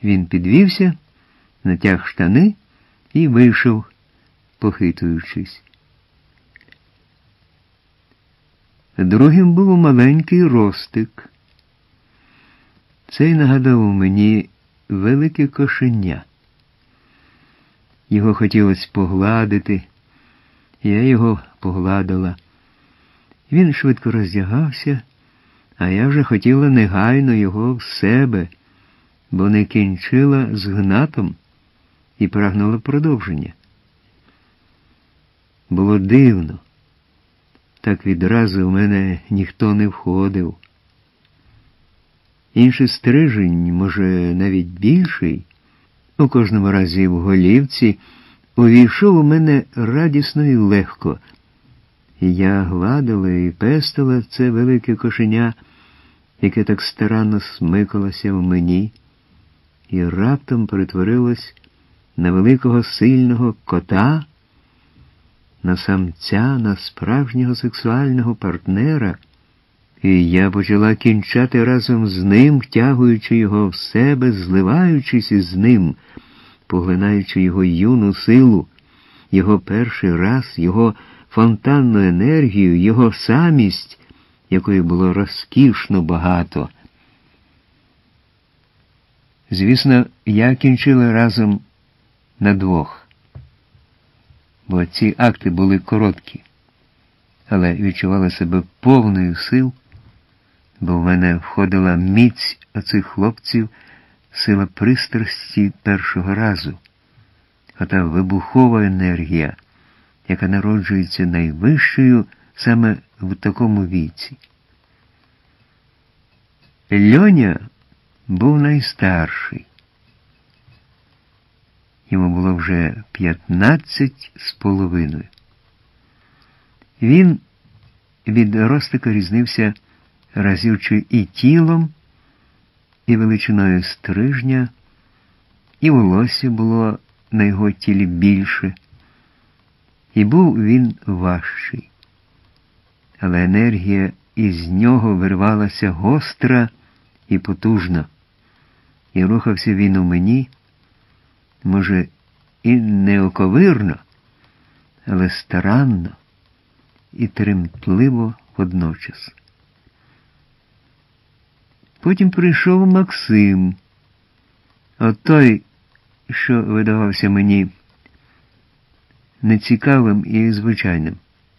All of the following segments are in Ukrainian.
Він підвівся, натяг штани і вийшов, похитуючись. Другим був маленький Ростик. Цей нагадав мені велике кошеня. Його хотілося погладити, я його погладила. Він швидко роздягався, а я вже хотіла негайно його в себе, бо не кінчила з Гнатом і прагнула продовження. Було дивно. Так відразу в мене ніхто не входив. Інший стрижень, може, навіть більший, у кожному разі в голівці, увійшов у мене радісно і легко. І я гладила і пестила це велике кошеня, яке так старанно смикалося в мені, і раптом перетворилось на великого сильного кота, на самця, на справжнього сексуального партнера, і я почала кінчати разом з ним, втягуючи його в себе, зливаючись із ним, поглинаючи його юну силу, його перший раз, його фонтанну енергію, його самість, якої було розкішно багато. Звісно, я кінчила разом на двох, бо ці акти були короткі, але відчувала себе повною сил, бо в мене входила міць оцих хлопців, сила пристрасті першого разу, ота вибухова енергія, яка народжується найвищою саме в такому віці. Льоня був найстарший. Йому було вже 15 з половиною. Він від Ростика різнився разів чи і тілом, і величиною стрижня, і волосся було на його тілі більше, і був він важчий. Але енергія із нього вирвалася гостра і потужна, і рухався він у мені, може, і неоковирно, але старанно і тремтливо водночас. Потім прийшов Максим, от той, що видавався мені нецікавим і звичайним.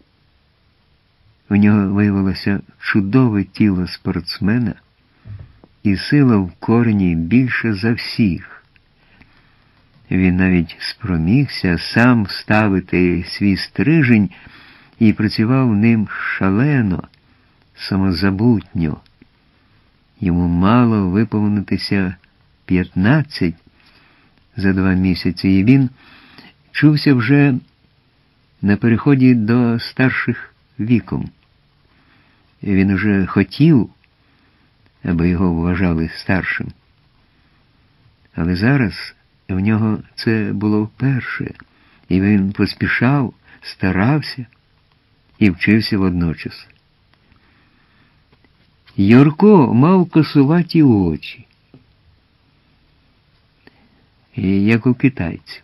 У нього виявилося чудове тіло спортсмена і сила в корені більше за всіх. Він навіть спромігся сам вставити свій стрижень і працював ним шалено, самозабутньо. Йому мало виповнитися 15 за 2 місяці, і він чувся вже на переході до старших віком. Він уже хотів, аби його вважали старшим. Але зараз в нього це було вперше, і він поспішав, старався і вчився водночас. Юрко мав косуваті очі, як у китайців.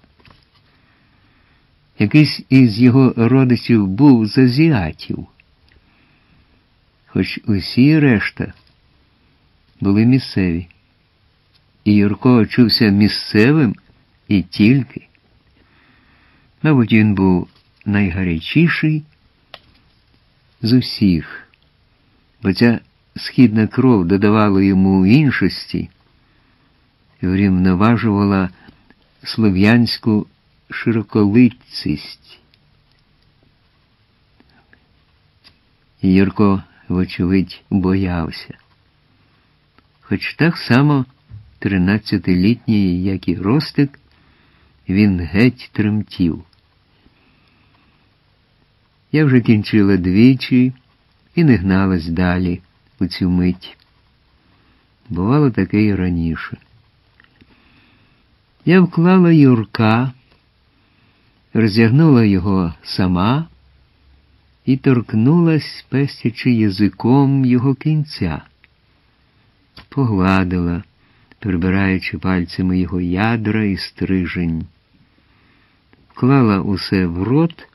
Якийсь із його родичів був з азіатів, хоч усі решта були місцеві. І Юрко чувся місцевим і тільки. Мабуть, він був найгарячіший з усіх, бо ця східна кров додавала йому іншості, врівноважувала слов'янську широколицість. Юрко, вочевидь, боявся. Хоч так само 13-літній, як і Ростик, він геть тремтів. Я вже кінчила двічі і не гналась далі у цю мить. Бувало таке і раніше. Я вклала Юрка, роздягнула його сама і торкнулась, пестячи язиком його кінця. Погладила, прибираючи пальцями його ядра і стрижень. Клала усе в рот